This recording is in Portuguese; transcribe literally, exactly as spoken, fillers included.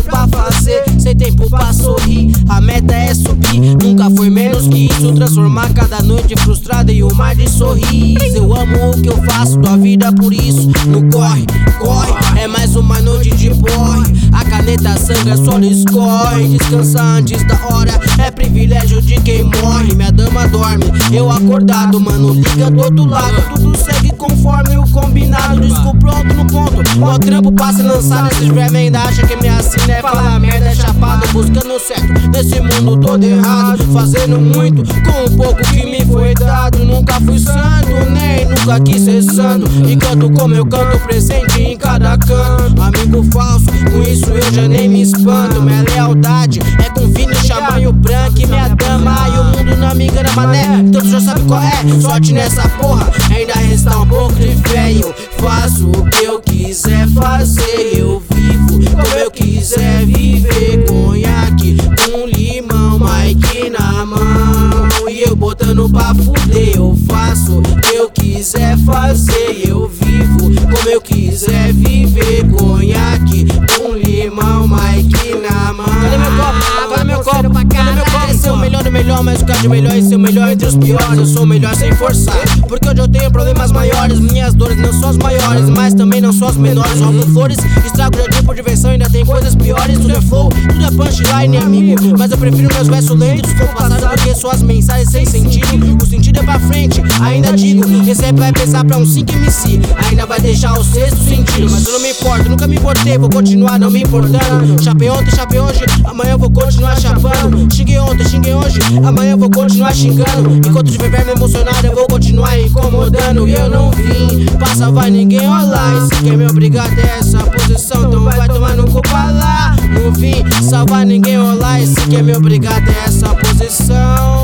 pra fazer, sem tempo pra sorrir. A meta é subir, nunca foi menos que isso. Transformar cada noite frustrada em um mar de sorriso. Eu amo o que eu faço, tua vida por isso. No corre, corre, é mais uma noite de porre. A caneta sangra, solo escorre. Descansa antes da hora, é privilégio de quem morre. Minha dama dorme, eu acordado, mano, liga do outro lado. Tudo segue conforme o combinado. Disco pronto no ponto, o trampo passa lançado. Esses vermes ainda acham que minha sina é falar merda, é chapado. Buscando o certo nesse mundo todo errado, fazendo muito com o pouco que me foi dado. Nunca fui santo, nem nunca quis ser santo. E canto como eu canto, presente em cada canto. Amigo falso, com isso eu já nem me espanto. Minha lealdade é com vinho, chamanho branco e minha dama. E o mundo não me engana, mané, então tu já sabe qual é. Sorte nessa porra, ainda resta um pouco de fé. Eu faço o que eu quiser fazer, eu vivo como eu quiser viver. Conhaque com limão, Mike na mão, e eu botando pra fuder. Eu faço o que eu quiser fazer, eu vivo como eu quiser viver. Conhaque com limão, Mike na mão. Cadê meu copo? Cadê meu copo? Cadê meu copo? Esse é o melhor do melhor, mas o cara de melhor é ser o melhor entre os piores. Eu sou o melhor sem forçar, porque hoje eu tenho problemas maiores. Minhas dores não são as maiores, mas também não são as menores. Roubo flores, estrago de tipo de versão, ainda tem coisas piores. Tudo é flow, tudo é punchline, amigo, mas eu prefiro meus versos lentos com o passado do que suas mensagens sem sentido. O sentido é pra frente, ainda digo. Esse é vai pensar pra um cinco M C, ainda vai deixar o sexto sentido. Mas eu não me importo, nunca me importei, vou continuar não me importando. Chapei ontem, chapei hoje, amanhã eu vou continuar chapando. Xinguei ontem, xinguei hoje, amanhã eu vou continuar xingando. Enquanto tiver verme emocionado, eu vou continuar incomodando. E eu não vim pra salvar ninguém, olá. E se quer me obrigar a ter essa posição, então vai tomar no cu pra lá. Não vim salvar ninguém, olá. E se quer me obrigar a ter essa posição,